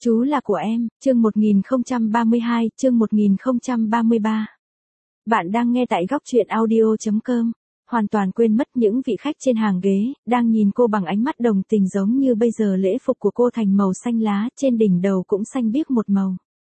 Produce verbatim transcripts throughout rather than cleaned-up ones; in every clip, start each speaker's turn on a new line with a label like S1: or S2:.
S1: Chú là của em, chương một nghìn không trăm ba mươi hai, chương một nghìn không trăm ba mươi ba. Bạn đang nghe tại góc truyện audio chấm com. Hoàn toàn quên mất những vị khách trên hàng ghế, đang nhìn cô bằng ánh mắt đồng tình giống như bây giờ lễ phục của cô thành màu xanh lá, trên đỉnh đầu cũng xanh biếc một màu.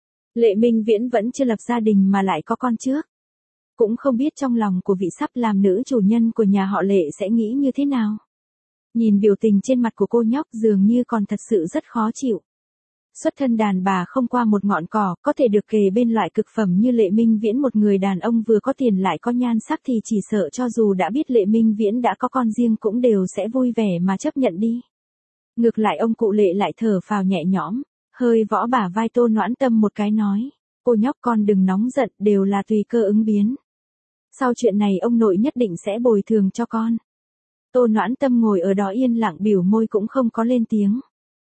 S1: Lệ Minh Viễn vẫn chưa lập gia đình mà lại có con trước. Cũng không biết trong lòng của vị sắp làm nữ chủ nhân của nhà họ Lệ sẽ nghĩ như thế nào. Nhìn biểu tình trên mặt của cô nhóc dường như còn thật sự rất khó chịu. Xuất thân đàn bà không qua một ngọn cỏ, có thể được kề bên loại cực phẩm như Lệ Minh Viễn, một người đàn ông vừa có tiền lại có nhan sắc, thì chỉ sợ cho dù đã biết Lệ Minh Viễn đã có con riêng cũng đều sẽ vui vẻ mà chấp nhận đi. Ngược lại ông cụ Lệ lại thở phào nhẹ nhõm, hơi võ bả vai Tô Noãn Tâm một cái nói, cô nhóc con đừng nóng giận, đều là tùy cơ ứng biến. Sau chuyện này ông nội nhất định sẽ bồi thường cho con. Tô Noãn Tâm ngồi ở đó yên lặng biểu môi cũng không có lên tiếng.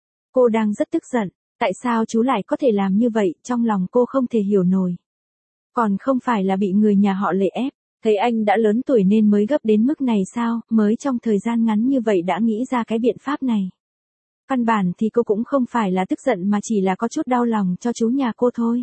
S1: Cô đang rất tức giận. Tại sao chú lại có thể làm như vậy, trong lòng cô không thể hiểu nổi. Còn không phải là bị người nhà họ Lệ ép, thấy anh đã lớn tuổi nên mới gấp đến mức này sao, mới trong thời gian ngắn như vậy đã nghĩ ra cái biện pháp này. Căn bản thì cô cũng không phải là tức giận mà chỉ là có chút đau lòng cho chú nhà cô thôi.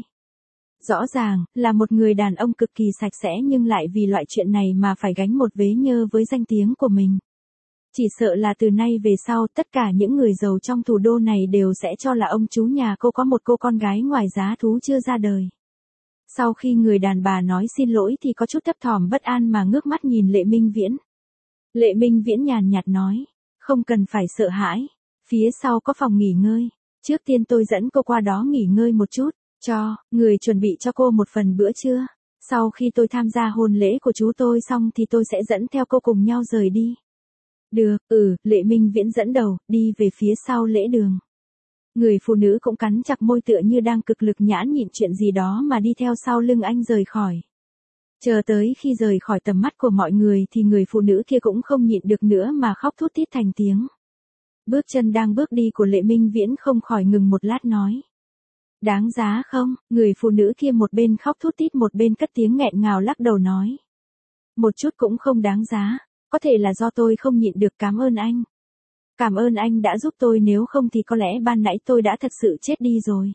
S1: Rõ ràng, là một người đàn ông cực kỳ sạch sẽ nhưng lại vì loại chuyện này mà phải gánh một vế nhơ với danh tiếng của mình. Chỉ sợ là từ nay về sau tất cả những người giàu trong thủ đô này đều sẽ cho là ông chú nhà cô có một cô con gái ngoài giá thú chưa ra đời. Sau khi người đàn bà nói xin lỗi thì có chút thấp thỏm bất an mà ngước mắt nhìn Lệ Minh Viễn. Lệ Minh Viễn nhàn nhạt nói, không cần phải sợ hãi, phía sau có phòng nghỉ ngơi, trước tiên tôi dẫn cô qua đó nghỉ ngơi một chút, cho, người chuẩn bị cho cô một phần bữa trưa, sau khi tôi tham gia hôn lễ của chú tôi xong thì tôi sẽ dẫn theo cô cùng nhau rời đi. Được, ừ, Lệ Minh Viễn dẫn đầu, đi về phía sau lễ đường. Người phụ nữ cũng cắn chặt môi tựa như đang cực lực nhãn nhịn chuyện gì đó mà đi theo sau lưng anh rời khỏi. Chờ tới khi rời khỏi tầm mắt của mọi người thì người phụ nữ kia cũng không nhịn được nữa mà khóc thút thít thành tiếng. Bước chân đang bước đi của Lệ Minh Viễn không khỏi ngừng một lát nói. Đáng giá không, người phụ nữ kia một bên khóc thút thít một bên cất tiếng nghẹn ngào lắc đầu nói. Một chút cũng không đáng giá. Có thể là do tôi không nhịn được, cảm ơn anh. Cảm ơn anh đã giúp tôi, nếu không thì có lẽ ban nãy tôi đã thật sự chết đi rồi.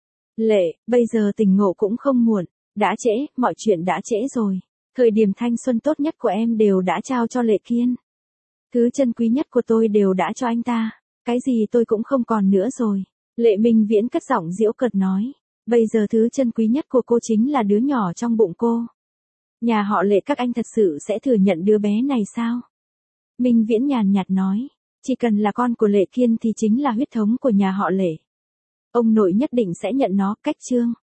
S1: Lệ, bây giờ tỉnh ngộ cũng không muộn, đã trễ, mọi chuyện đã trễ rồi. Thời điểm thanh xuân tốt nhất của em đều đã trao cho Lệ Kiên. Thứ chân quý nhất của tôi đều đã cho anh ta, cái gì tôi cũng không còn nữa rồi. Lệ Minh Viễn cất giọng giễu cợt nói, bây giờ thứ chân quý nhất của cô chính là đứa nhỏ trong bụng cô. Nhà họ Lệ các anh thật sự sẽ thừa nhận đứa bé này sao? Minh Viễn nhàn nhạt nói, chỉ cần là con của Lệ Kiên thì chính là huyết thống của nhà họ Lệ. Ông nội nhất định sẽ nhận nó, cách trương.